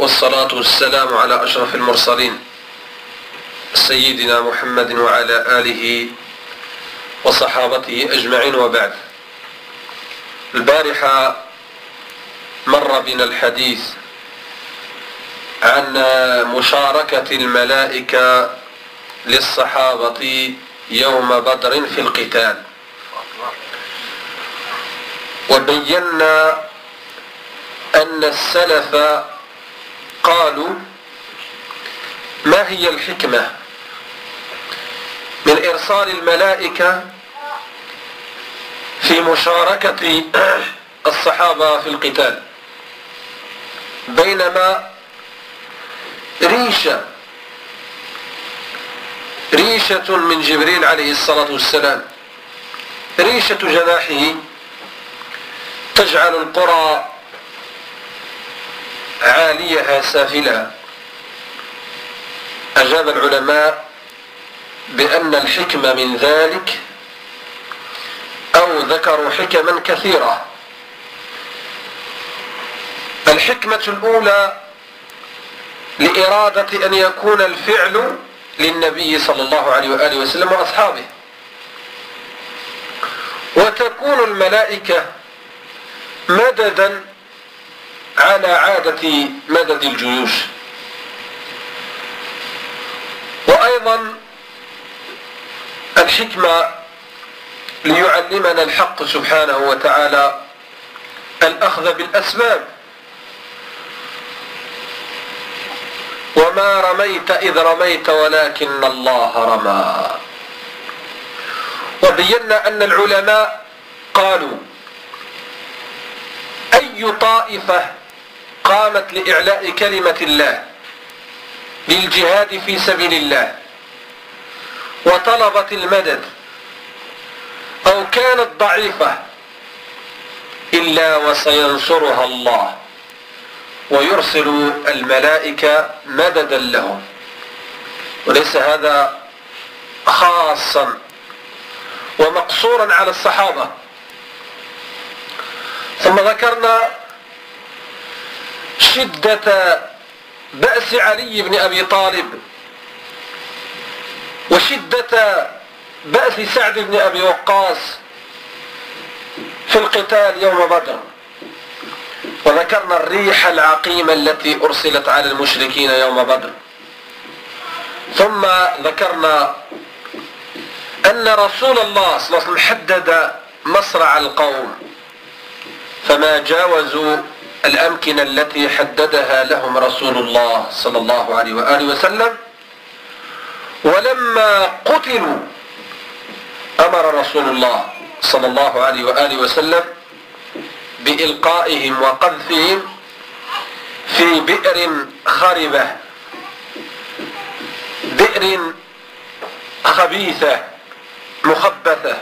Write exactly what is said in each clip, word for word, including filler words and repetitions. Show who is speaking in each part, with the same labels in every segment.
Speaker 1: والصلاة والسلام على أشرف المرسلين سيدنا محمد وعلى آله وصحابته أجمعين، وبعد. البارحة مر بنا الحديث عن مشاركة الملائكة للصحابة يوم بدر في القتال، وبينا أن السلف قالوا ما هي الحكمة من إرسال الملائكة في مشاركة الصحابة في القتال، بينما ريشة ريشة من جبريل عليه الصلاة والسلام، ريشة جناحه تجعل القرى عاليها سافلها. أجاب العلماء بأن الحكمة من ذلك، أو ذكروا حكما كثيرة. الحكمة الأولى لإرادة أن يكون الفعل للنبي صلى الله عليه وآله وسلم وأصحابه، وتكون الملائكة مددا على عادة مدد الجيوش. وأيضا الحكمة ليعلمنا الحق سبحانه وتعالى الأخذ بالأسباب، وما رميت إذ رميت ولكن الله رمى. وبينا أن العلماء قالوا أي طائفة قامت لإعلاء كلمة الله للجهاد في سبيل الله وطلبت المدد أو كانت ضعيفة إلا وسينصرها الله ويرسل الملائكة مددا لهم. وليس هذا خاصا ومقصورا على الصحابة. ثم ذكرنا شدة بأس علي بن أبي طالب وشدة بأس سعد بن أبي وقاص في القتال يوم بدر، وذكرنا الريح العقيمة التي أرسلت على المشركين يوم بدر. ثم ذكرنا أن رسول الله صلى الله عليه وسلم حدد مصرع القوم، فما جاوزوا الأمكنة التي حددها لهم رسول الله صلى الله عليه وآله وسلم. ولما قتلوا أمر رسول الله صلى الله عليه وآله وسلم بإلقائهم وقذفهم في بئر خربة، بئر خبيثة مخبثة.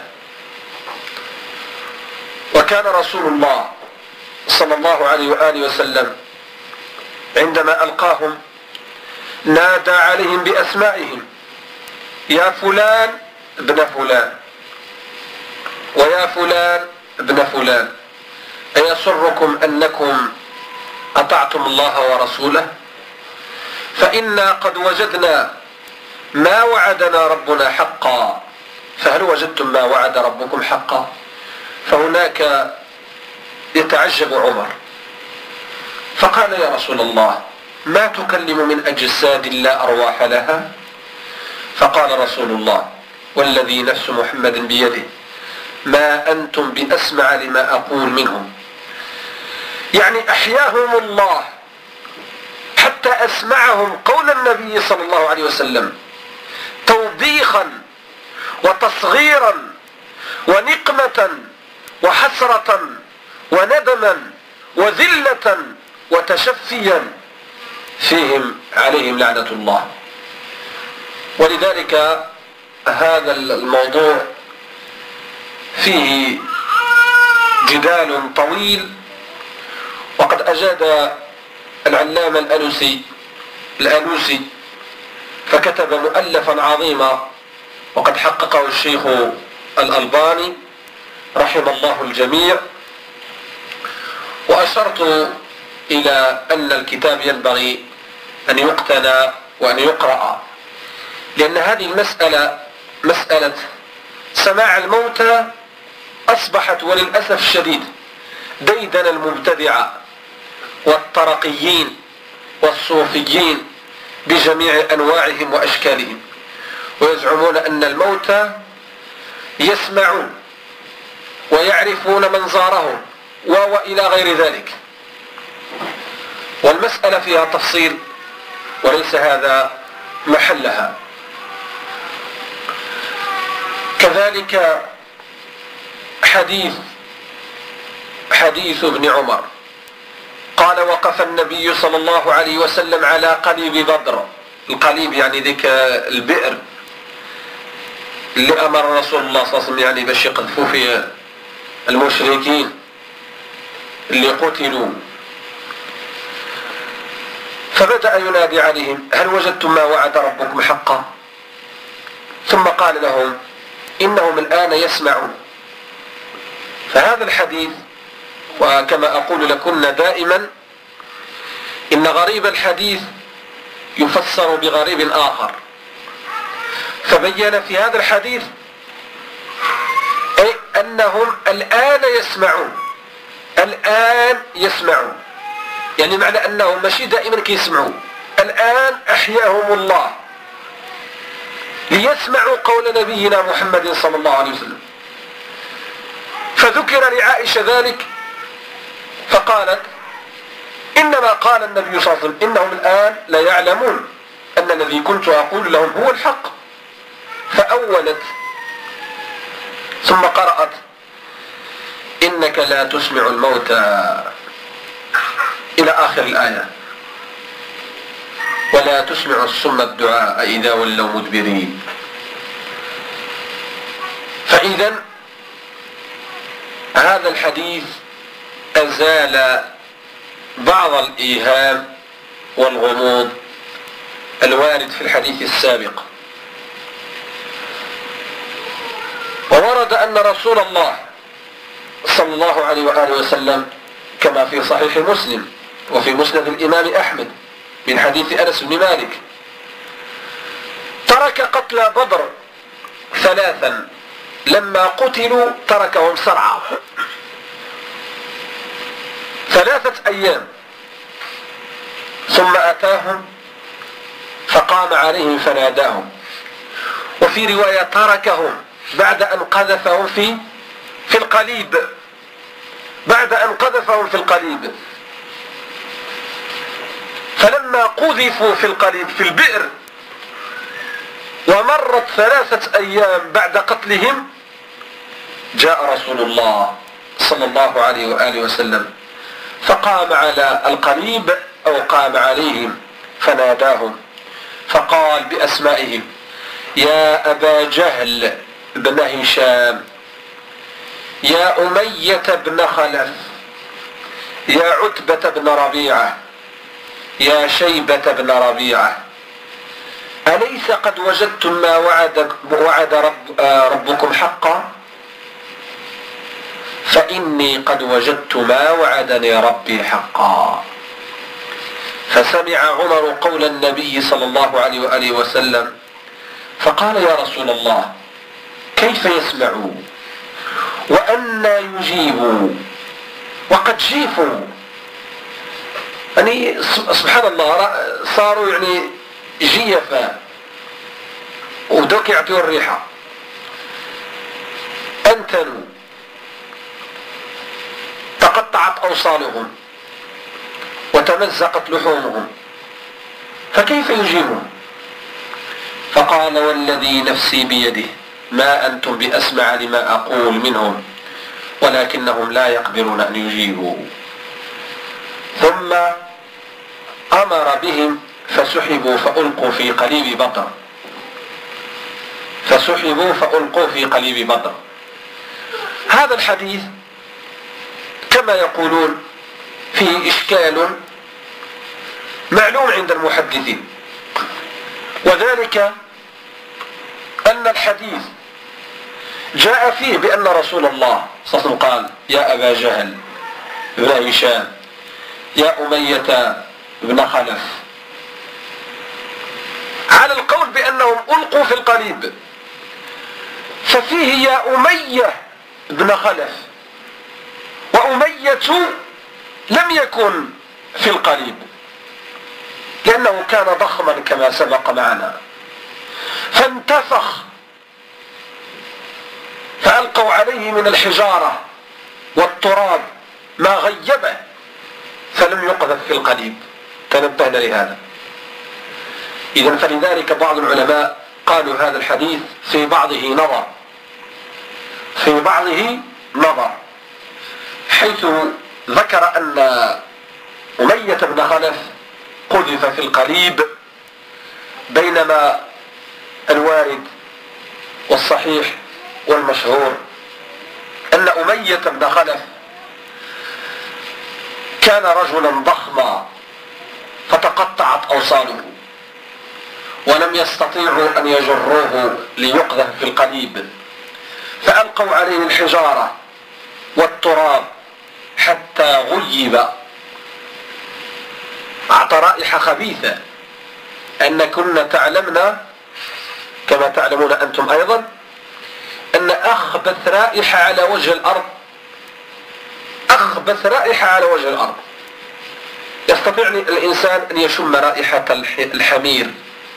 Speaker 1: وكان رسول الله صلى الله عليه وآله وسلم عندما ألقاهم نادى عليهم بأسمائهم: يا فلان ابن فلان، ويا فلان ابن فلان، أيسركم أنكم أطعتم الله ورسوله؟ فإنا قد وجدنا ما وعدنا ربنا حقا، فهل وجدتم ما وعد ربكم حقا؟ فهناك يتعجب عمر فقال: يا رسول الله، ما تكلم من أجساد لا أرواح لها؟ فقال رسول الله: والذي نفس محمد بيده ما أنتم بأسمع لما أقول منهم. يعني أحياهم الله حتى أسمعهم قول النبي صلى الله عليه وسلم توبيخا وتصغيرا ونقمة وحسرة وندما وذلة وتشفيا فيهم عليهم لعنة الله. ولذلك هذا الموضوع فيه جدال طويل، وقد أجاد العلامة الألوسي الألوسي فكتب مؤلفا عظيما، وقد حققه الشيخ الألباني رحم الله الجميع. وأشرت إلى أن الكتاب ينبغي أن يقتنى وأن يقرأ، لأن هذه المسألة مسألة سماع الموتى أصبحت وللأسف الشديد ديدن المبتدعة والطرقيين والصوفيين بجميع أنواعهم وأشكالهم، ويزعمون أن الموتى يسمعون ويعرفون من زارهم وإلى غير ذلك. والمسألة فيها تفصيل وليس هذا محلها. كذلك حديث حديث ابن عمر قال: وقف النبي صلى الله عليه وسلم على قليب بدر. القليب يعني ذيك البئر اللي أمر رسول الله صلى الله عليه وسلم يعني باش يقذفوا فيه المشركين اللي قتلوا. فبدأ ينادي عليهم: هل وجدتم ما وعد ربكم حقا؟ ثم قال لهم: إنهم الآن يسمعون. فهذا الحديث، وكما أقول لكم دائما، إن غريب الحديث يفسر بغريب آخر. فبين في هذا الحديث أي أنهم الآن يسمعون، الآن يسمعون، يعني معنى أنهم ماشي دائما كيسمعوا، الآن أحياهم الله ليسمعوا قول نبينا محمد صلى الله عليه وسلم. فذكر لعائشة ذلك فقالت: إنما قال النبي صلى الله عليه وسلم إنهم الآن لا يعلمون أن الذي كنت أقول لهم هو الحق. فأولت ثم قرأت: إنك لا تسمع الموتى إلى آخر الآية، ولا تسمع الصم الدعاء إذا ولوا مدبرين. فإذا هذا الحديث أزال بعض الإيهام والغموض الوارد في الحديث السابق. وورد أن رسول الله صلى الله عليه وآله وسلم كما في صحيح مسلم وفي مسند الإمام أحمد من حديث أنس بن مالك ترك قتل بدر ثلاثا، لما قتلوا تركهم سرعى ثلاثة أيام، ثم أتاهم فقام عليهم فناداهم. وفي رواية تركهم بعد أن قذفهم في في القليب، بعد أن قذفهم في القليب. فلما قذفوا في القليب في البئر ومرت ثلاثة أيام بعد قتلهم، جاء رسول الله صلى الله عليه وآله وسلم فقام على القليب أو قام عليهم فناداهم فقال بأسمائهم: يا أبا جهل بن هشام، يا أمية بن خلف، يا عتبة بن ربيعة، يا شيبة بن ربيعة، أليس قد وجدتم ما وعد, وعد رب ربكم حقا؟ فإني قد وجدت ما وعدني ربي حقا. فسمع عمر قول النبي صلى الله عليه وآله وسلم فقال: يا رسول الله، كيف يسمعوا وأنى يجيبوا وقد جيفوا؟ يعني سبحان الله، صاروا يعني جيفا ودوك يعطيوا الريحة، أنتنوا، تقطعت أوصالهم وتمزقت لحومهم، فكيف يجيبون؟ فقال: والذي نفسي بيده ما أنتم بأسمع لما أقول منهم، ولكنهم لا يقدرون أن يجيبوا. ثم أمر بهم فسحبوا فألقوا في قليب بدر، فسحبوا فألقوا في قليب بدر. هذا الحديث كما يقولون فيه إشكال معلوم عند المحدثين، وذلك أن الحديث جاء فيه بأن رسول الله صلى الله عليه وسلم قال: يا أبا جهل بن هشام، يا أمية بن خلف، على القول بأنهم ألقوا في القليب، ففيه يا أمية بن خلف، وأمية لم يكن في القليب لأنه كان ضخما كما سبق معنا، فانتفخ فألقوا عليه من الحجارة والتراب ما غيبه فلم يقذف في القليب. تنبهنا لهذا. إذن فلذلك بعض العلماء قالوا هذا الحديث في بعضه نظر في بعضه نظر حيث ذكر أن أمية بن خلف قذف في القليب، بينما الوارد والصحيح والمشهور أن أمية بن خلف كان رجلا ضخما فتقطعت أوصاله ولم يستطيعوا أن يجروه ليقذف في القليب، فألقوا عليه الحجارة والتراب حتى غيب. أعطى رائحة خبيثة، أن كنا تعلمنا كما تعلمون أنتم أيضا أن أخبث رائحة على وجه الأرض أخبث رائحة على وجه الأرض يستطيع الإنسان أن يشم رائحة الحمير،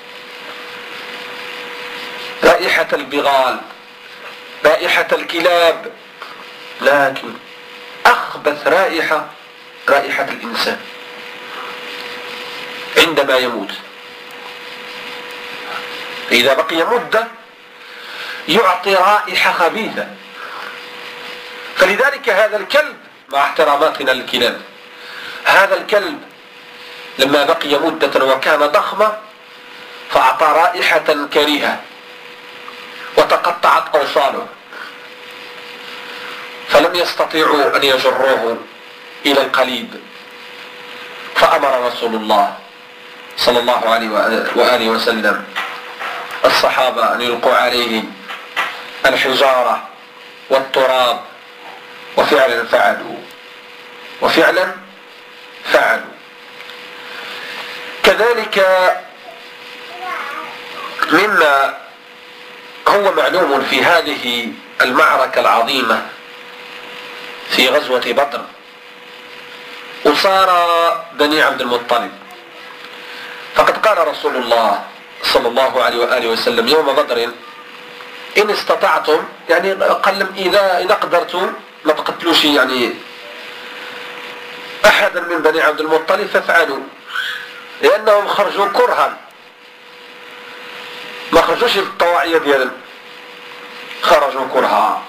Speaker 1: رائحة البغال، رائحة الكلاب، لكن أخبث رائحة رائحة الإنسان عندما يموت. إذا بقي مدة يعطي رائحة خبيثة. فلذلك هذا الكلب، مع احتراماتنا للكلاب، هذا الكلب لما بقي مدة وكان ضخما فأعطى رائحة كريهة وتقطعت أوصاله، فلم يستطيعوا أن يجروه إلى القليب، فأمر رسول الله صلى الله عليه وآله وسلم الصحابة أن يلقوا عليه الحجارة والتراب، وفعلا فعلوا وفعلا فعلوا كذلك. مما هو معلوم في هذه المعركة العظيمة في غزوة بدر، أسارى بني عبد المطلب، فقد قال رسول الله صلى الله عليه وآله وسلم يوم بدر: إن استطعتم، يعني قال إذا إذا قدرتم ما تقتلوش يعني أحدا من بني عبد المطلب فافعلوا، لأنهم خرجوا كرها، ما خرجوش بالطواعية ديالهم، خرجوا كرها.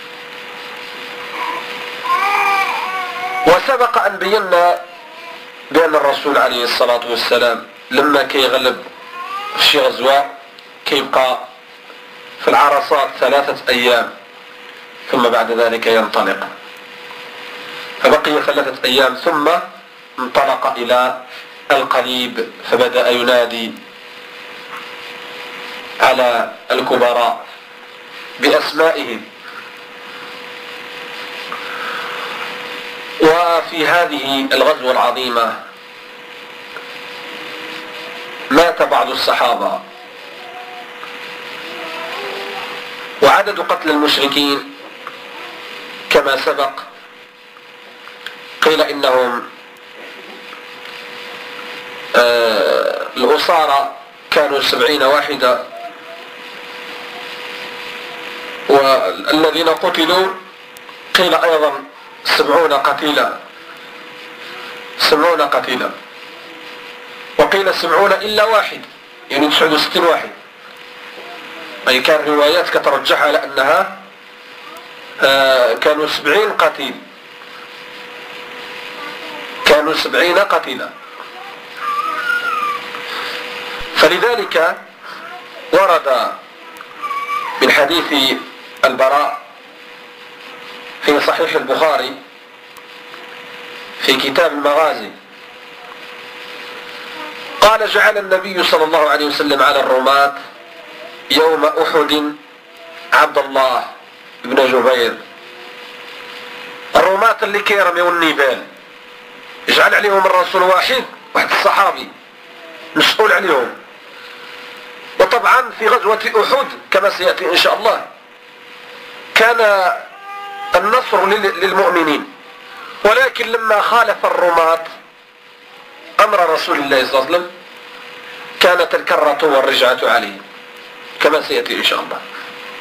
Speaker 1: وسبق أن بينا بأن الرسول عليه الصلاة والسلام لما كيغلب في شي غزوة كيبقى في العرصات ثلاثة أيام ثم بعد ذلك ينطلق، فبقي ثلاثة أيام ثم انطلق إلى القليب، فبدأ ينادي على الكبراء بأسمائهم. وفي هذه الغزوة العظيمة مات بعض الصحابة، وعدد قتل المشركين كما سبق قيل إنهم آه الأسارى كانوا سبعين واحدة، والذين قتلوا قيل أيضا سبعون قتيلا سبعون قتيلا وقيل سبعون إلا واحد، يعني تسعود وستين واحد. أي كان روايات كترجح على أنها آه كانوا سبعين قتيل كانوا سبعين قتيلا. فلذلك ورد من حديث البراء في صحيح البخاري في كتاب المغازي قال: جعل النبي صلى الله عليه وسلم على الرماة يوم أحد عبد الله بن جبير، الرماة اللي كيرميوا النبال اجعل عليهم الرسول واحد واحد الصحابي مسؤول عليهم. وطبعا في غزوة أحد كما سيأتي إن شاء الله كان النصر للمؤمنين، ولكن لما خالف الرماة أمر رسول الله صلى الله عليه وسلم كانت الكرة والرجعة عليه كما سيأتي إن شاء الله.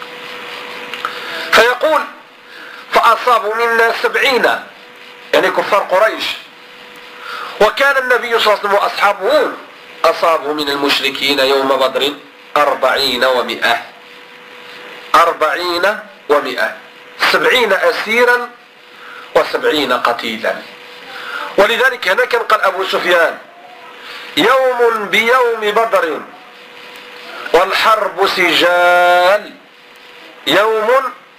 Speaker 1: فيقول فأصابوا منا سبعين يعني كفار قريش، وكان النبي صلى الله عليه وسلم وأصحابه أصابوا من المشركين يوم بدر أربعين ومئة أربعين ومئة سبعين أسيرا وسبعين قتيلا. ولذلك هنا كان قال أبو سفيان يوم بيوم بدر والحرب سجال، يوم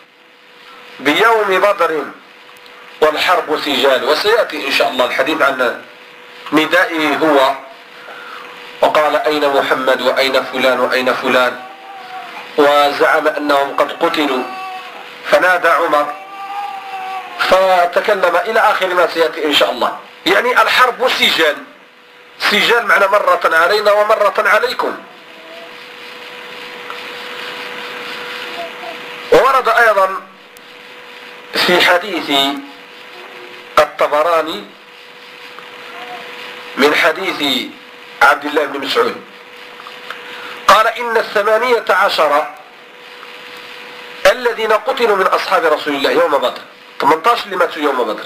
Speaker 1: بيوم بدر والحرب سجال. وسيأتي إن شاء الله الحديث عن ندائه هو، وقال أين محمد وأين فلان وأين فلان، وزعم أنهم قد قتلوا فنادى عمر فتكلم إلى آخر ما سيأتي إن شاء الله. يعني الحرب سجال، سجال معنى مرة علينا ومرة عليكم. وورد أيضا في حديث الطبراني من حديث عبد الله بن مسعود قال إن الثمانية عشر الذين قتلوا من أصحاب رسول الله يوم بدر، ثمانية عشر اللي ماتوا يوم بدر،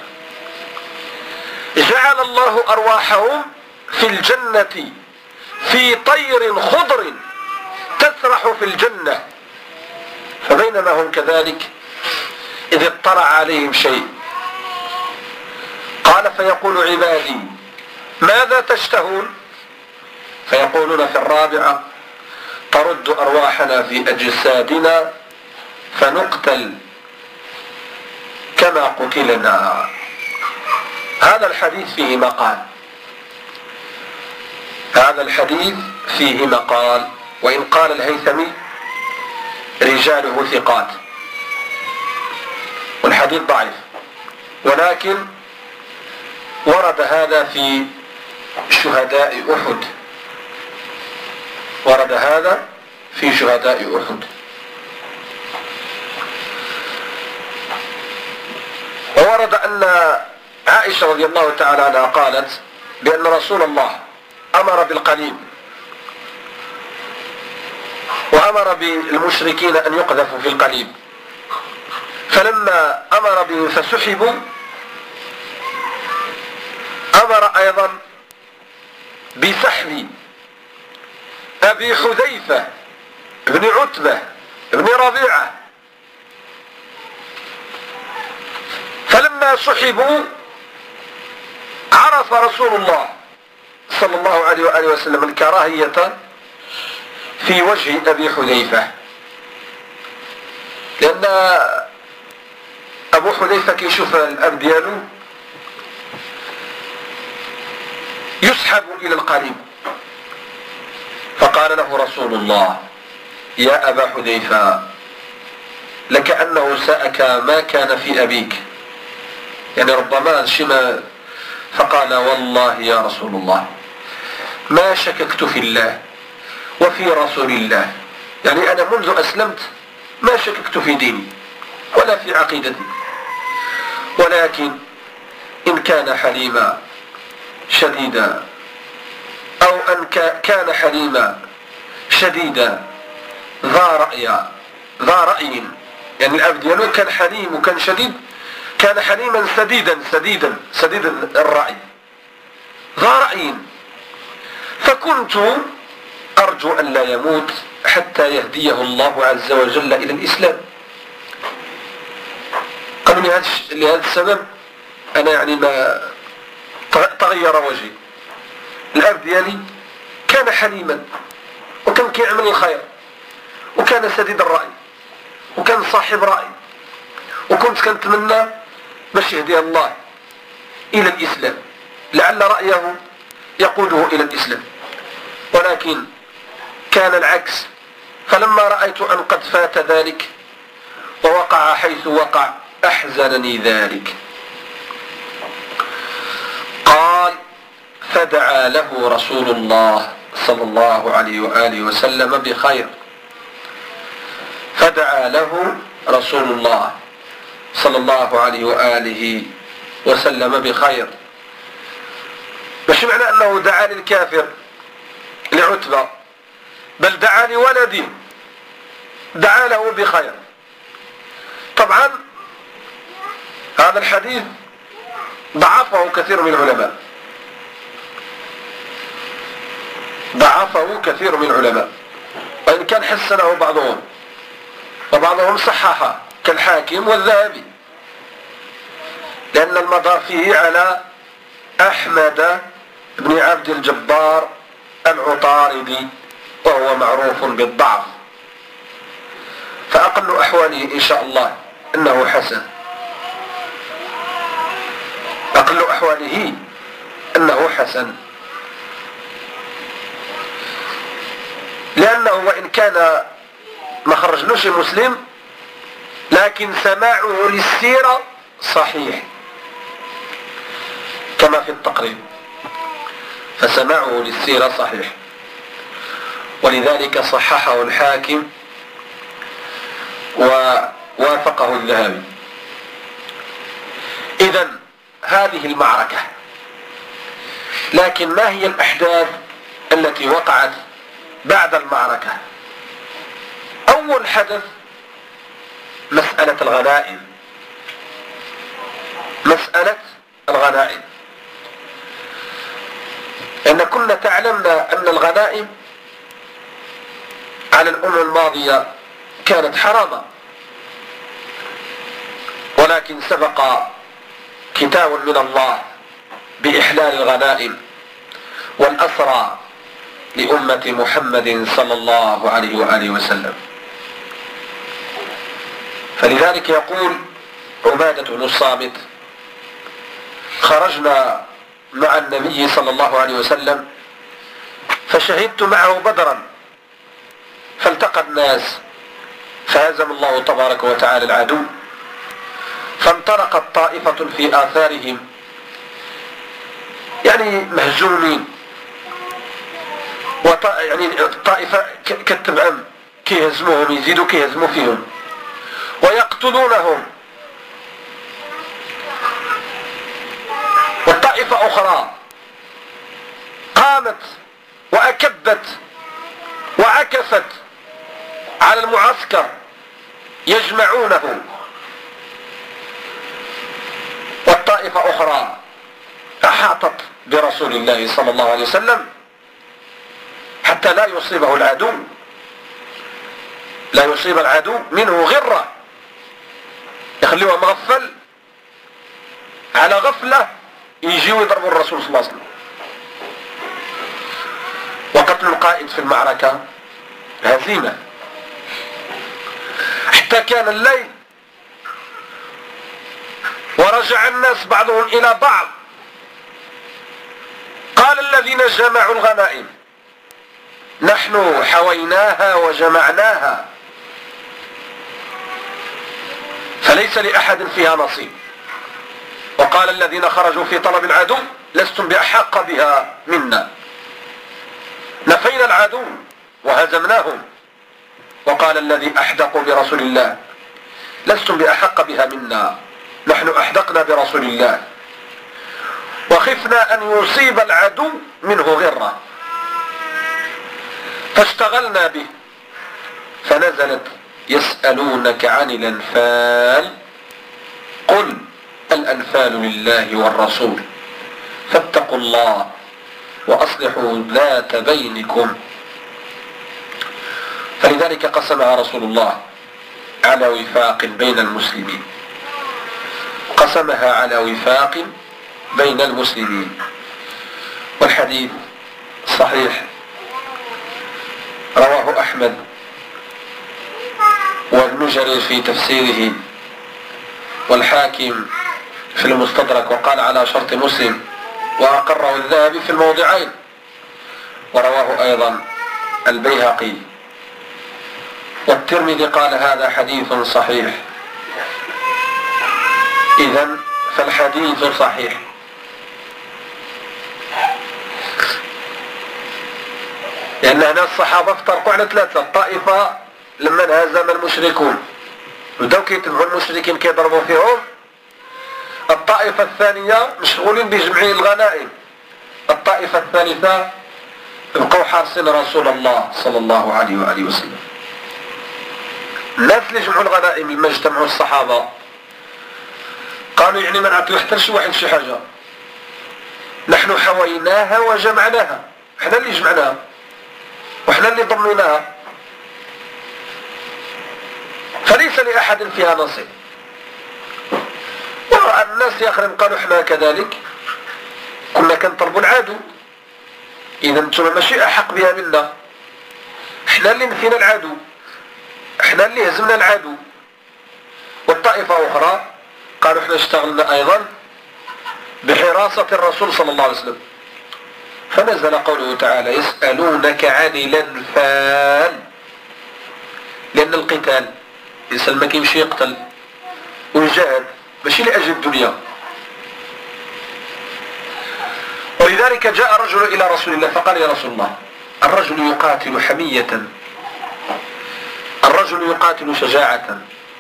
Speaker 1: جعل الله أرواحهم في الجنة في طير خضر تسرح في الجنة، فبينما هم كذلك إذ اطلع عليهم شيء قال فيقول عبادي ماذا تشتهون؟ فيقولون في الرابعة ترد أرواحنا في أجسادنا فنقتل كما قتلنا. هذا الحديث فيه مقال، هذا الحديث فيه مقال، وإن قال الهيثمي رجاله ثقات والحديث ضعيف، ولكن ورد هذا في شهداء أحد، ورد هذا في شهداء أحد. وورد أن عائشة رضي الله تعالى عنها قالت بأن رسول الله أمر بالقليب وأمر بالمشركين أن يقذفوا في القليب، فلما أمر بهم فسحبوا أمر أيضا بسحب أبي حذيفة بن عتبة بن ربيعة، فلما سحبوا عرف رسول الله صلى الله عليه وآله وسلم الكراهية في وجه أبي حذيفة، لأن أبو حذيفة كيشوف الأب ديالو يسحب إلى القليب، فقال له رسول الله يا أبا حذيفة لكأنه سأك ما كان في أبيك، يعني ربما شما، فقال والله يا رسول الله ما شككت في الله وفي رسول الله، يعني أنا منذ أسلمت ما شككت في ديني ولا في عقيدتي، ولكن إن كان حليما شديدا أو أن كان حليما شديدا ذا رأي ذا رأي، يعني الأب ديالو كان حليم وكان شديد، كان حليما سديدا سديدا سديد الرأي ذا رأي، فكنت أرجو أن لا يموت حتى يهديه الله عز وجل إلى الإسلام. قالوا لهذا السبب أنا يعني ما تغير وجهي. الأب ديالي كان حليما وكان كيعمل الخير وكان سديد الرأي وكان صاحب رأي، وكنت كنتمنى باش يهدي الله إلى الإسلام، لعل رأيه يقوده إلى الإسلام، ولكن كان العكس. فلما رأيت أن قد فات ذلك ووقع حيث وقع أحزنني ذلك. قال فدعا له رسول الله صلى الله عليه وآله وسلم بخير فدعا له رسول الله صلى الله عليه وآله وسلم بخير. مش معنى أنه دعا للكافر لعتبة، بل دعا لولده دعا له بخير. طبعا هذا الحديث ضعفه كثير من العلماء ضعفه كثير من العلماء وإن كان حسنه بعضهم وبعضهم صححه كالحاكم والذهبي، لأن المدار فيه على أحمد بن عبد الجبار العطاردي وهو معروف بالضعف، فأقل أحواله إن شاء الله أنه حسن أقل أحواله أنه حسن لأنه وإن كان ما خرجلوش مسلم لكن سماعه للسيرة صحيح كما في التقريب، فسماعه للسيرة صحيح، ولذلك صححه الحاكم ووافقه الذهبي. إذن هذه المعركة، لكن ما هي الأحداث التي وقعت بعد المعركة؟ أول حدث مسألة الغنائم مسألة الغنائم إن كنا تعلمنا أن الغنائم على الأمم الماضية كانت حراما، ولكن سبق كتاب من الله بإحلال الغنائم والأسرى لأمة محمد صلى الله عليه وآله وسلم. فلذلك يقول عبادة بن الصامت: خرجنا مع النبي صلى الله عليه وسلم فشهدت معه بدرا فالتقى الناس فهزم الله تبارك وتعالى العدو، فانطلقت طائفة في آثارهم يعني مهزومين، وط... يعني الطائفة كالتبعم كيهزموهم يزيدوا كيهزموا فيهم ويقتلونهم، والطائفة أخرى قامت وأكبت وعكفت على المعسكر يجمعونه، والطائفة أخرى أحاطت برسول الله صلى الله عليه وسلم حتى لا يصيبه العدو لا يصيب العدو منه غرة، يخلوه مغفل على غفلة يجيوا يضربوا الرسول صلى الله عليه وسلم. وقتل القائد في المعركة هزيمة، حتى كان الليل ورجع الناس بعضهم إلى بعض، قال الذين جمعوا الغنائم: نحن حويناها وجمعناها فليس لأحد فيها نصيب. وقال الذين خرجوا في طلب العدو: لستم بأحق بها منا، نفينا العدو وهزمناهم. وقال الذي أحدقوا برسول الله: لستم بأحق بها منا، نحن أحدقنا برسول الله وخفنا أن يصيب العدو منه غرة فاشتغلنا به. فنزلت: يسألونك عن الأنفال قل الأنفال لله والرسول فاتقوا الله وأصلحوا ذات بينكم. فلذلك قسمها رسول الله على وفاق بين المسلمين قسمها على وفاق بين المسلمين. والحديث صحيح، رواه أحمد وابن جرير في تفسيره والحاكم في المستدرك وقال على شرط مسلم، وأقره الذهبي في الموضعين، ورواه أيضا البيهقي والترمذي قال هذا حديث صحيح. إذن فالحديث صحيح. لأن هنا الصحابة افترقوا على ثلاثة. الطائفة لما انهزم المشركون بداو كيتبعوا المشركين كيضربوا فيهم. الطائفة الثانية مشغولين بجمع الغنائم. الطائفة الثالثة بقوا حارسين رسول الله صلى الله عليه وآله وسلم. الناس اللي جمعوا الغنائم لما اجتمعوا الصحابة قالوا يعني ما نعطيو حتى لشي واحد شي حاجة، نحن حويناها وجمعناها، احنا اللي جمعناها واحنا اللي ضمناها، فليس لأحد فيها نصيب. ورأى الناس آخرين قالوا احنا كذلك كنا كنطلبوا العدو، إذا انتم ماشي أحق بها منا، احنا اللي نفينا العدو، احنا اللي هزمنا العدو. والطائفة أخرى قالوا احنا اشتغلنا أيضا بحراسة الرسول صلى الله عليه وسلم. فنزل قوله تعالى يسألونك عن الأنفال، لأن القتال الإنسان ما كيمشي يقتل ويجاهد ماشي لأجل الدنيا. ولذلك جاء رجل إلى رسول الله فقال يا رسول الله الرجل يقاتل حمية، الرجل يقاتل شجاعة،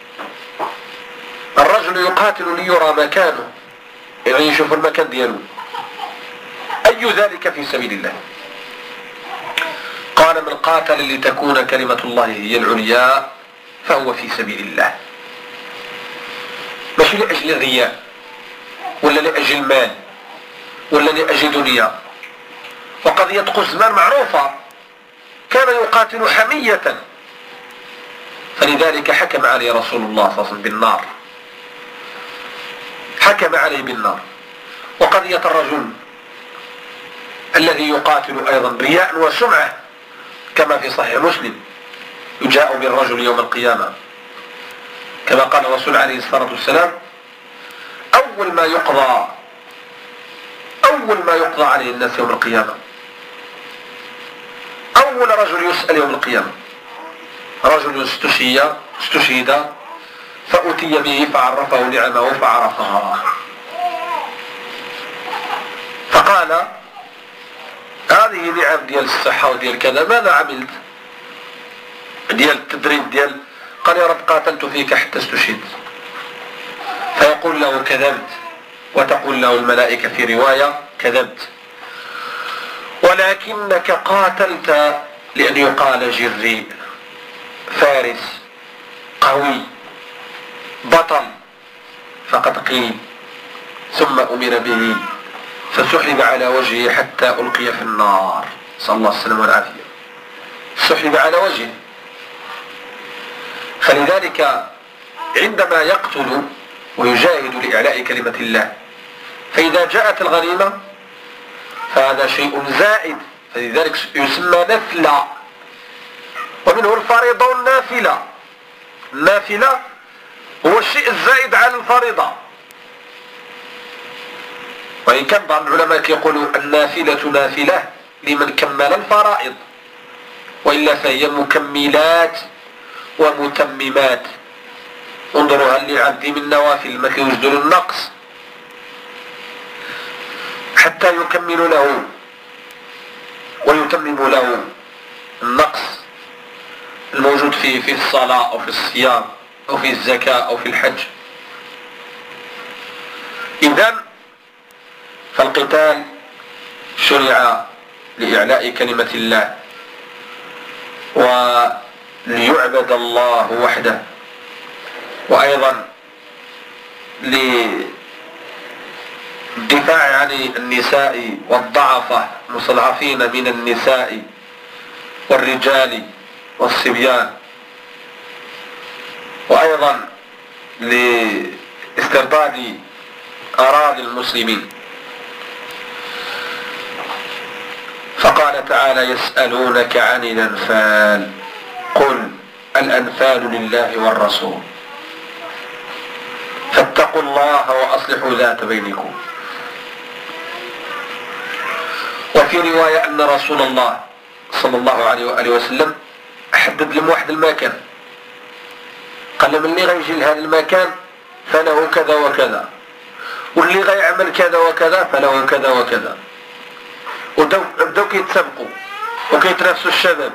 Speaker 1: الرجل يقاتل ليرى مكانه، يعني يشوف المكان دياله، أي ذلك في سبيل الله؟ قال من قاتل لتكون كلمة الله هي العليا فهو في سبيل الله، ماشي لأجل الرياء ولا لأجل المال ولا لأجل دنيا. وقضية قزمان معروفة، كان يقاتل حمية، فلذلك حكم عليه رسول الله صلى الله عليه وسلم بالنار، حكم عليه بالنار. وقضية الرجل الذي يقاتل أيضا رياء وسمعة كما في صحيح مسلم يجاء بالرجل يوم القيامة كما قال الرسول عليه الصلاة والسلام أول ما يقضى أول ما يقضى عليه الناس يوم القيامة، أول رجل يسأل يوم القيامة رجل استشهد استشهد فأتي به فعرفه نعمه فعرفها، فقال هذه نعم ديال الصحة وديال كذا، ماذا عملت؟ ديال التدريب ديال، قال يا رب قاتلت فيك حتى استشهدت. فيقول له كذبت، وتقول له الملائكة في رواية كذبت، ولكنك قاتلت لأن يقال جريء فارس قوي بطل، فقد قيل. ثم أمر به فسحب على وجهه حتى ألقي في النار، صلى الله عليه وسلم والعافية، سحب على وجهه. فلذلك عندما يقتل ويجاهد لإعلاء كلمة الله، فإذا جاءت الغنيمة فهذا شيء زائد، فلذلك يسمى نفلة، ومنه الفريضة والنافلة. النافلة هو الشيء الزائد على الفريضة، وإن كان بعض العلماء يقولوا النافلة نافلة لمن كمل الفرائض، وإلا فهي مكملات ومتممات. انظروا هل للعبد من نوافل ما كيوجد له النقص حتى يكمل له ويتمم له النقص الموجود في في الصلاة أو في الصيام أو في الزكاة أو في الحج. إذن فالقتال شرع لإعلاء كلمة الله وليعبد الله وحده، وأيضا للدفاع عن النساء والضعفة المستضعفين من النساء والرجال والصبيان، وأيضا لاسترداد أراضي المسلمين. فقال تعالى يسألونك عن الأنفال قل الأنفال لله والرسول فاتقوا الله وأصلحوا ذات بينكم. وفي رواية أن رسول الله صلى الله عليه وآله وسلم حدد لهم واحد المكان، قال لهم اللي غيجي لهذا المكان فله كذا وكذا، واللي غيعمل كذا وكذا فله كذا وكذا، وبداو كيتسابقوا وكيتنافسوا الشباب،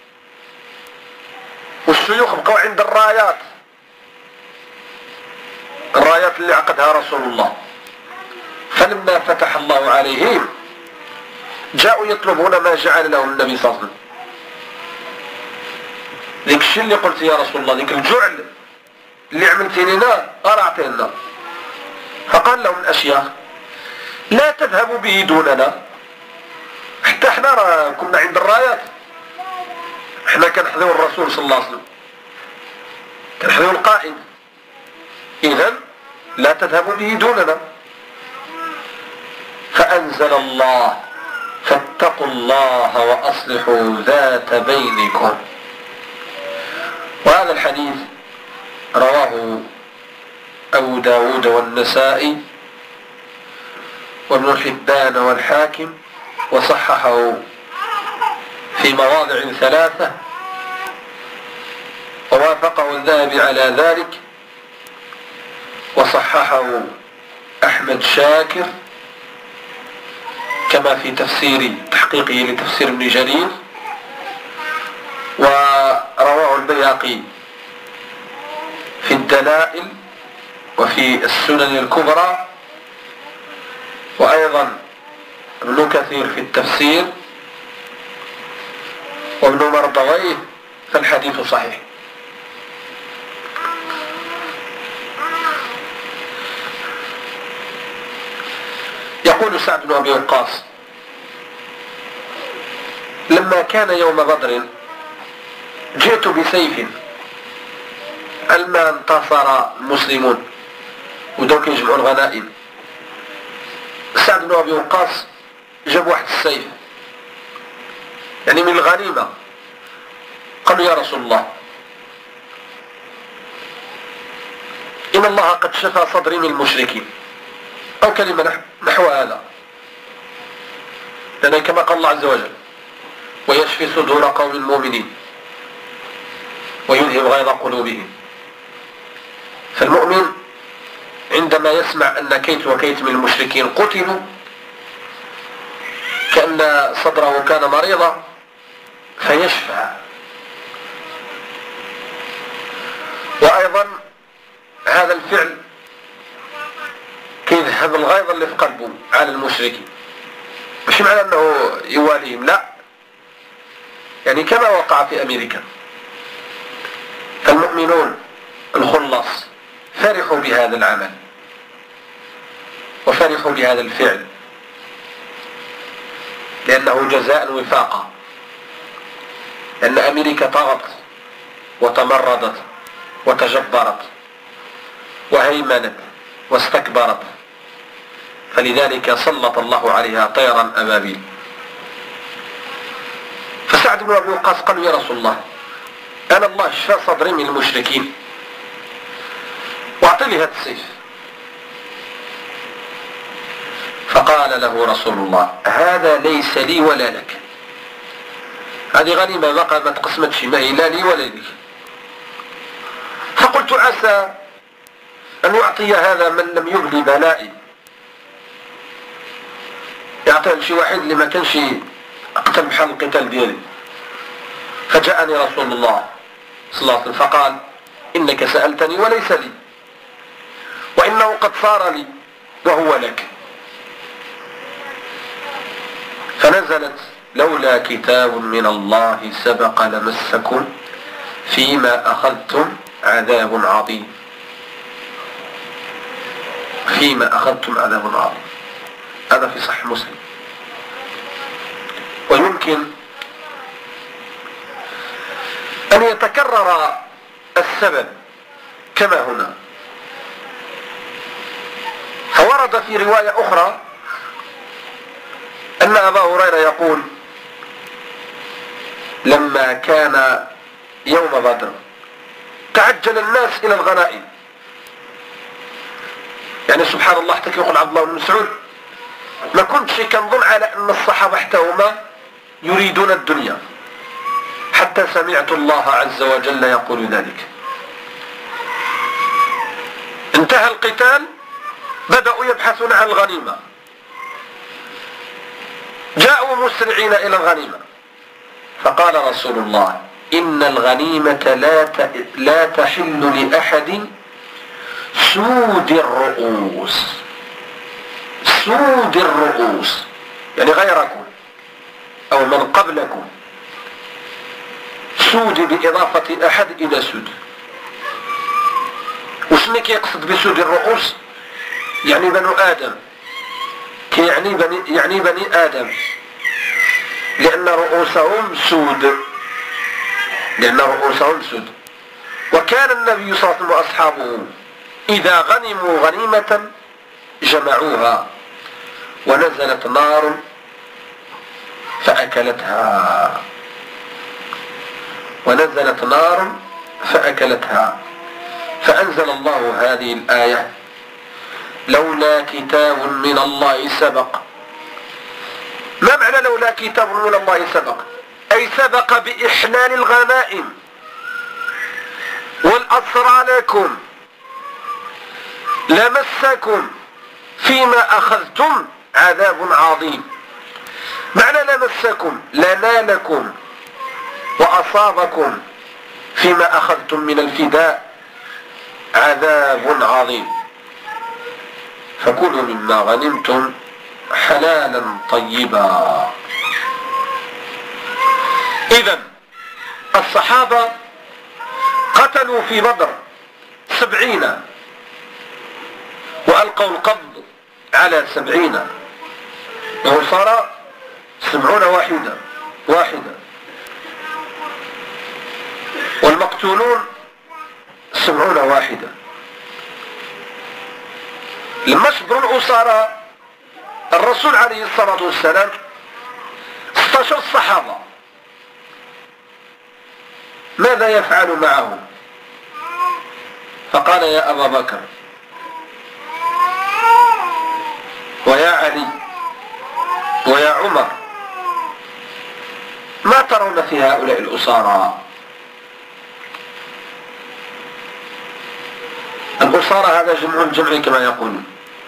Speaker 1: والشيوخ بقوا عند الرايات الرايات اللي عقدها رسول الله. فلما فتح الله عليهم جاءوا يطلبون ما جعل لهم النبي صلى الله عليه وسلم. ذيك الشيء اللي قلت يا رسول الله، ذيك الجعل اللي عملتيني لنا أرعتنا. فقال لهم الأشياخ لا تذهبوا به دوننا، حتى احنا راه كنا عند الرايات، احنا كنحذو الرسول صلى الله عليه وسلم، كنحذو القائد، إذن لا تذهبوا به دوننا. فأنزل الله فاتقوا الله وأصلحوا ذات بينكم. وهذا الحديث رواه أبو داود والنسائي وابن حبان والحاكم، وصححه في مواضع ثلاثة، ووافقه الذهبي على ذلك، وصححه أحمد شاكر كما في تفسير تحقيقه لتفسير ابن جرير، ورواه البيهقي في الدلائل وفي السنن الكبرى، وأيضا ابن كثير في التفسير، وابن مردويه، فالحديث صحيح. يقول سعد بن أبي وقاص لما كان يوم بدر جئت بسيف، لما انتصر المسلمون ودوك يجمعوا الغنائم، سعد بن أبي وقاص جاب واحد السيف يعني من الغنيمة. قالوا يا رسول الله إن الله قد شفى صدري من المشركين، أو كلمة نحو هذا، لأن كما قال الله عز وجل ويشفي صدور قوم المؤمنين ويذهب غيظ قلوبهم. فالمؤمن عندما يسمع أن كيت وكيت من المشركين قتلوا كأن صدره كان مريضا فيشفى. وأيضا هذا الفعل كيذهب الغيظ اللي في قلبه على المشركين، مش معنى أنه يواليهم، لا، يعني كما وقع في أمريكا. فالمؤمنون الخلص فرحوا بهذا العمل وفرحوا بهذا الفعل، لأنه جزاء وفاقا، لأن أمريكا طغت وتمردت وتجبرت وهيمنت واستكبرت، فلذلك سلط الله عليها طيرا أبابيل. فسعد بن أبي وقاص قال يا رسول الله أنا الله شفى صدري من المشركين واعطني هذا السيف. فقال له رسول الله هذا ليس لي ولا لك، هذه غنيمة بقى ما تقسمتش، ما هي لا لي ولا لك. فقلت عسى أن يعطي هذا من لم يبلي بلائي، يعطي شي واحد اللي ما كانش قتل بحال القتال ديالي. فجاءني رسول الله صلى الله عليه وسلم فقال إنك سألتني وليس لي، وإنه قد صار لي وهو لك. فنزلت لولا كتاب من الله سبق لمسكم فيما أخذتم عذاب عظيم، فيما أخذتم عذاب عظيم. هذا في صحيح مسلم. ويمكن أن يتكرر السبب كما هنا. فورد في رواية أخرى أن أبا هريرة يقول لما كان يوم بدر تعجل الناس إلى الغنائم، يعني سبحان الله حتى يقول عبد الله بن مسعود ما كنتش كنظن على أن الصحابة حتى هما يريدون الدنيا حتى سمعت الله عز وجل يقول ذلك. انتهى القتال بدأوا يبحثون عن الغنيمة، جاءوا مسرعين إلى الغنيمة فقال رسول الله: إن الغنيمة لا لا تحل لأحد سود الرؤوس. سود الرؤوس يعني غيركم أو من قبلكم. سود بإضافة أحد إلى سود. وشنو كيقصد بسود الرؤوس؟ يعني بنو آدم، يعني بني, يعني بني آدم، لأن رؤوسهم سود، لأن رؤوسهم سود. وكان النبي صلى الله عليه وسلم وأصحابه إذا غنموا غنيمة جمعوها، ونزلت نار فأكلتها، ونزلت نار فأكلتها. فأنزل الله هذه الآية: لولا كتاب من الله سبق. ما معنى لولا كتاب من الله سبق؟ أي سبق بإحلال الغنائم والأسرى لكم لمسكم فيما أخذتم عذاب عظيم. معنى لمسكم لنالكم وأصابكم فيما أخذتم من الفداء عذاب عظيم. فكلوا مما غنمتم حلالا طيبا. إذن الصحابة قتلوا في بدر سبعين وألقوا القبض على سبعين، وصار سبعون واحدة واحدة والمقتولون سبعون واحدة. لما شبروا الأسارى الرسول عليه الصلاة والسلام استشار الصحابة ماذا يفعل معهم، فقال: يا أبا بكر ويا علي ويا عمر، ما ترون في هؤلاء الأسارى؟ الأسارى هذا جمع الجمع كما يقولون،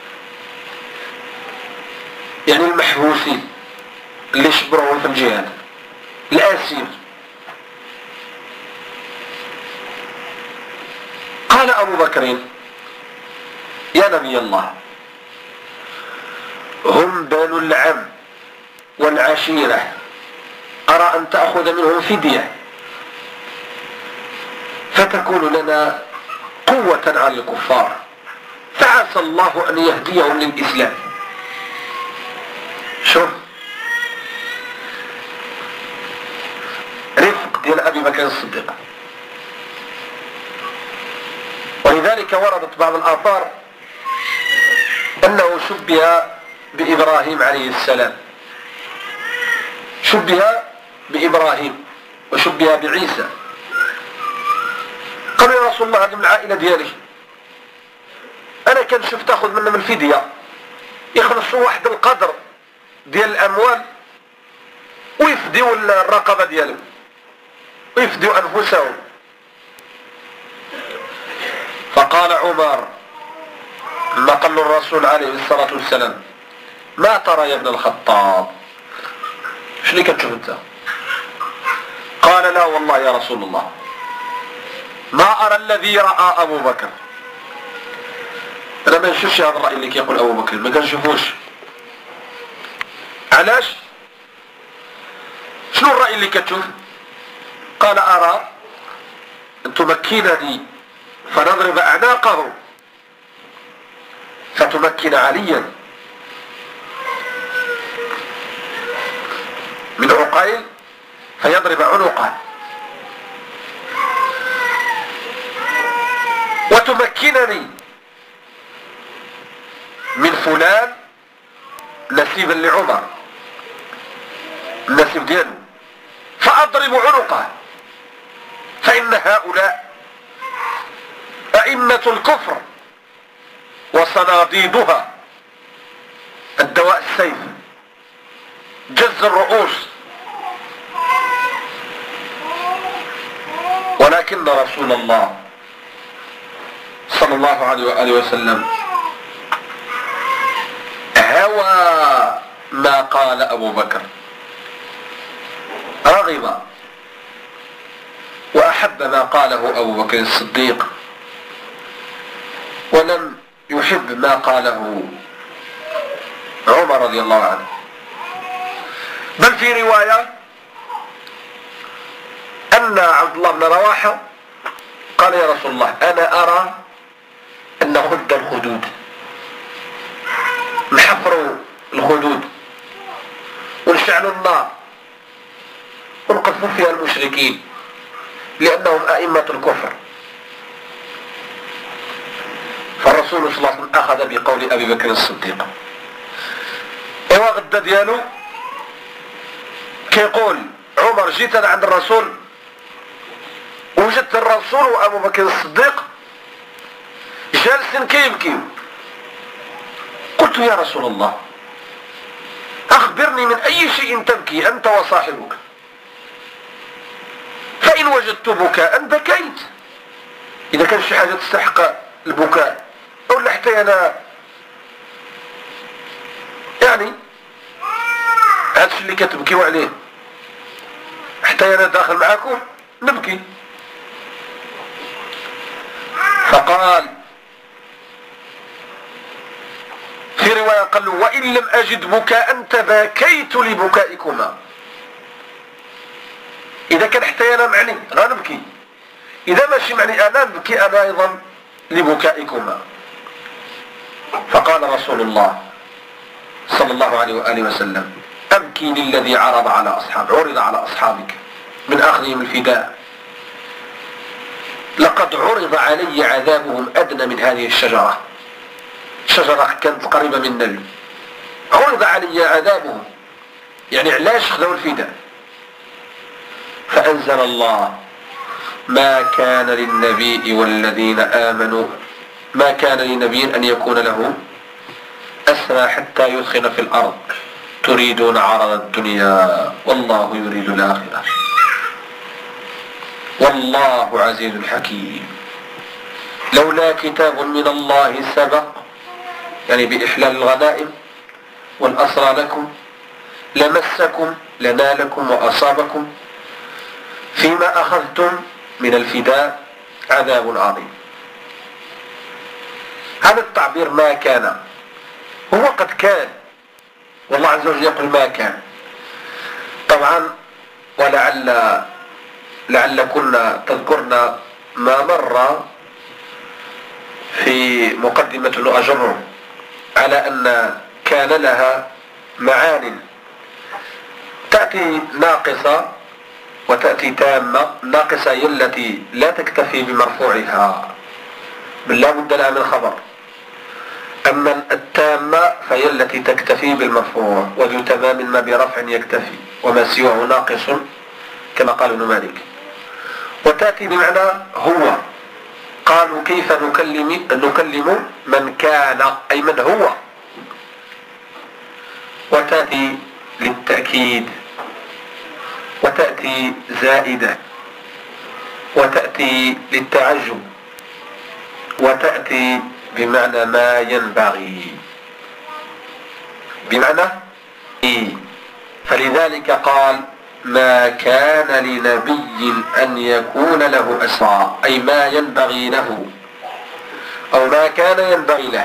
Speaker 1: يعني المحبوسين اللي شبروا في الجهاد، الأسير. قال أبو بكر: يا نبي الله، هم بنو العم والعشيرة، أرى أن تأخذ منهم فدية فتكون لنا قوة على الكفار، فعسى الله أن يهديهم للإسلام. شوف رفق ديال أبي بكر الصديق. ولذلك وردت بعض الآثار أنه شبه بإبراهيم عليه السلام، شبه بإبراهيم وشبه بعيسى. قالوا: يا رسول الله، هذه من العائلة ديالي، أنا كان شفت تاخذ منهم الفدية، يخلصوا واحد القدر ديال الأموال ويفديوا الرقبة ديالهم ويفديوا أنفسهم. فقال عمر ما قال الرسول عليه الصلاة والسلام: ما ترى يا ابن الخطاب؟ شنو كتشوف انت؟ قال: لا والله يا رسول الله، ما أرى الذي رأى أبو بكر. أنا ما نشوفش هذا الرأي اللي كيقول أبو بكر، ما كنشوفوش. علاش؟ شنو الرأي اللي كتشوف؟ قال: أرى أن تمكنني فنضرب أعناقه، فتمكن عليا من عقيل فيضرب عنقه، وتمكنني من فلان نسيبا لعمر، النسيب دياله، فأضرب عنقه، فإن هؤلاء أئمة الكفر وصناديدها، الدواء السيف، جز الرؤوس. ولكن رسول الله صلى الله عليه وآله وسلم هوى ما قال أبو بكر، رغب وأحب ما قاله أبو بكر الصديق، ولم يحب ما قاله عمر رضي الله عنه. بل في رواية أن عبد الله بن رواحة قال يا رسول الله أنا أرى أن نخد الخدود، نحفر الخدود ونشعل النار ونقذف فيها المشركين لأنهم أئمة الكفر. فالرسول صلى الله عليه وسلم أخذ بقول أبي بكر الصديق. إيوا غدا ديالو كيقول عمر جيت أنا عند الرسول وجدت الرسول وأبو بكر الصديق جالسين كيبكيو. قلت يا رسول الله أخبرني من أي شيء تبكي أنت وصاحبك، فإن وجدت بكاء بكيت، إذا كان شي حاجة تستحق البكاء أو حتى أنا يعني هذا اللي كتبكيو عليه حتى أنا داخل معاكم نبكي. فقال في رواية قال له وإن لم أجد بكاء تباكيت لبكائكما، إذا كان حتى أنا معني غنبكي، إذا ماشي معني أنا نبكي أنا أيضا لبكائكما. فقال رسول الله صلى الله عليه وآله وسلم أبكي للذي عرض على أصحاب عرض على أصحابك من أخذهم الفداء، لقد عرض علي عذابهم أدنى من هذه الشجرة، شجرة كانت قريبة من النبي، عرض علي عذابهم، يعني علاش خذوا الفداء؟ فأنزل الله ما كان للنبي والذين آمنوا ما كان لنبي أن يكون له أسرى حتى يدخل في الأرض تريدون عرض الدنيا والله يريد الآخرة والله عزيز حكيم. لولا كتاب من الله سبق، يعني بإحلال الغنائم والأسرى لكم، لمسكم لنالكم وأصابكم فيما أخذتم من الفداء عذاب عظيم. هذا التعبير ما كان هو قد كان، والله عز وجل يقول ما كان. طبعا ولعل لعل كنا تذكرنا ما مر في مقدمة الأجر على أن كان لها معان تأتي ناقصة وتأتي تامة. ناقصة هي التي لا تكتفي بمرفوعها بل لا بد لها من خبر، أما التامة فهي التي تكتفي بالمرفوع، وذو تمام ما برفع يكتفي وما سواه ناقص كما قال ابن مالك. وتأتي بمعنى هو، قالوا كيف نكلم نكلم من كان أي من هو. وتأتي للتأكيد، وتأتي زائدة، وتأتي للتعجب، وتأتي بمعنى ما ينبغي، بمعنى إيه. فلذلك قال ما كان لنبي أن يكون له أسرى، أي ما ينبغي له أو ما كان ينبغي له،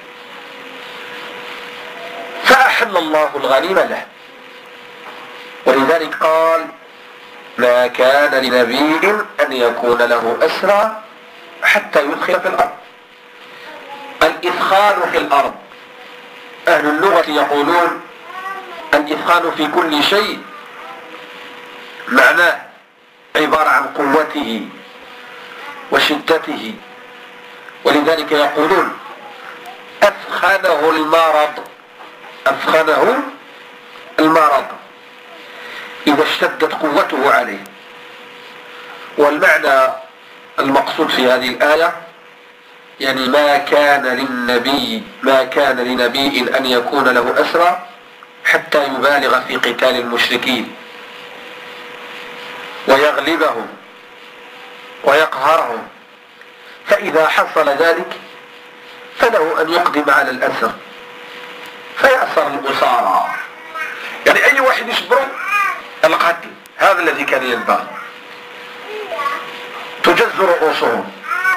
Speaker 1: فأحل الله الغنيمة له. ولذلك قال ما كان لنبي أن يكون له أسرى حتى يدخل في الأرض. الإدخال في الأرض أهل اللغة يقولون الإدخال في كل شيء معناه عبارة عن قوته وشدته، ولذلك يقولون أثخنه المرض، أثخنه المرض إذا اشتدت قوته عليه. والمعنى المقصود في هذه الآية يعني ما كان للنبي ما كان لنبي أن يكون له أسرى حتى يبالغ في قتال المشركين ويغلبهم ويقهرهم، فإذا حصل ذلك فله أن يقدم على الأسر فيأسر الأسارى، يعني أي واحد يشبره القتل هذا الذي كان ينبغي، تجز رؤوسهم.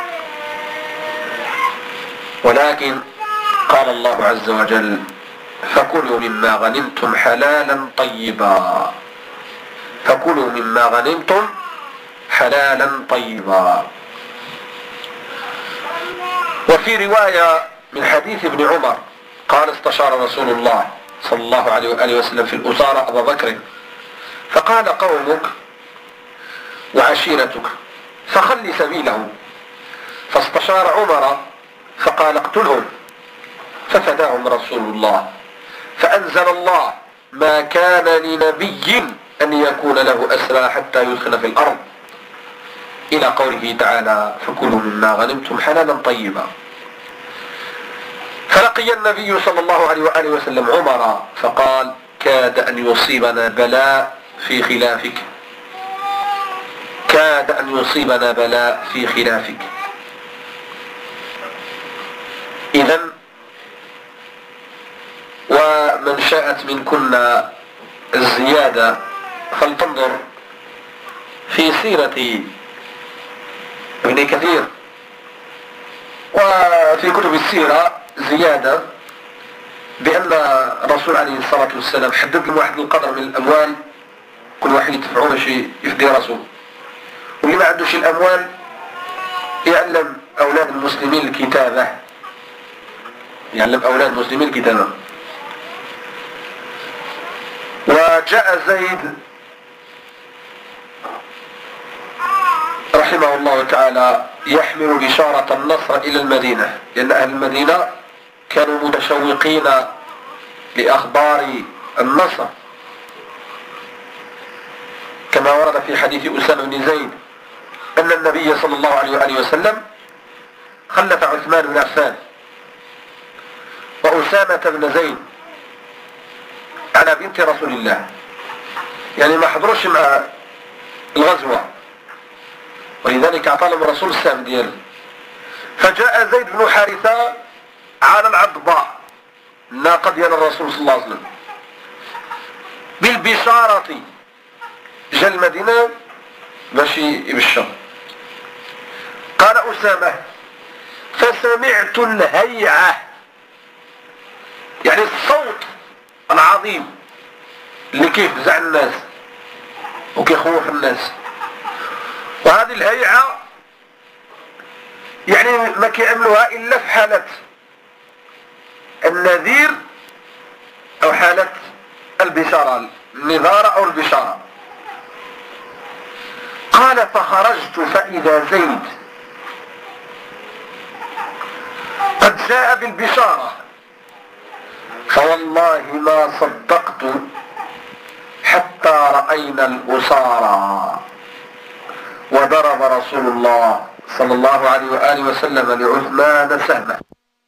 Speaker 1: ولكن قال الله عز وجل فكلوا مما غنمتم حلالا طيبا، فكلوا مما غنمتم حلالا طيبا. وفي رواية من حديث ابن عمر قال استشار رسول الله صلى الله عليه وآله وسلم في الأسارة أبا بكر فقال قومك وعشيرتك فخل سبيلهم، فاستشار عمر فقال اقتلهم، ففداهم رسول الله، فأنزل الله ما كان لنبي أن يكون له أسرى حتى يدخل في الأرض إلى قوله تعالى فكلوا مما غنمتم حلالا طيبا. فلقي النبي صلى الله عليه وآله وسلم عمر فقال كاد أن يصيبنا بلاء في خلافك، كاد أن يصيبنا بلاء في خلافك. إذن ومن شاءت منكن الزيادة فلتنظر في سيرة ابن كثير وفي كتب السيرة زيادة بأن الرسول عليه الصلاة والسلام حدد لهم واحد القدر من الأموال كل واحد يدفعوه باش يفدي راسه، واللي ما عندوش الأموال يعلم أولاد المسلمين الكتابة، يعلم أولاد المسلمين الكتابة. وجاء زيد رحمه الله تعالى يحمل بشارة النصر إلى المدينة، لأن أهل المدينة كانوا متشوقين لأخبار النصر، كما ورد في حديث أسامة بن زيد أن النبي صلى الله عليه وآله وسلم خلف عثمان بن عفان وأسامة بن زيد على بنت رسول الله، يعني ما حضروش مع الغزوة، ولذلك أعطى لهم الرسول السهم دياله. فجاء زيد بن حارثة على العضباء الناقة ديال الرسول صلى الله عليه وسلم بالبشارة، جا المدينة باش يبشر. قال أسامة فسمعت الهيعة، يعني الصوت العظيم اللي كيفزع الناس وكيخوف الناس، وهذه الهيعة يعني ما كيعملوها إلا في حالة النذير أو حالة البشارة، النذارة أو البشارة. قال فخرجت فإذا زيد قد جاء بالبشارة، فوالله ما صدقت حتى رأينا الأسارى، وضرب رسول الله صلى الله عليه وآله وسلم لعثمان سهما.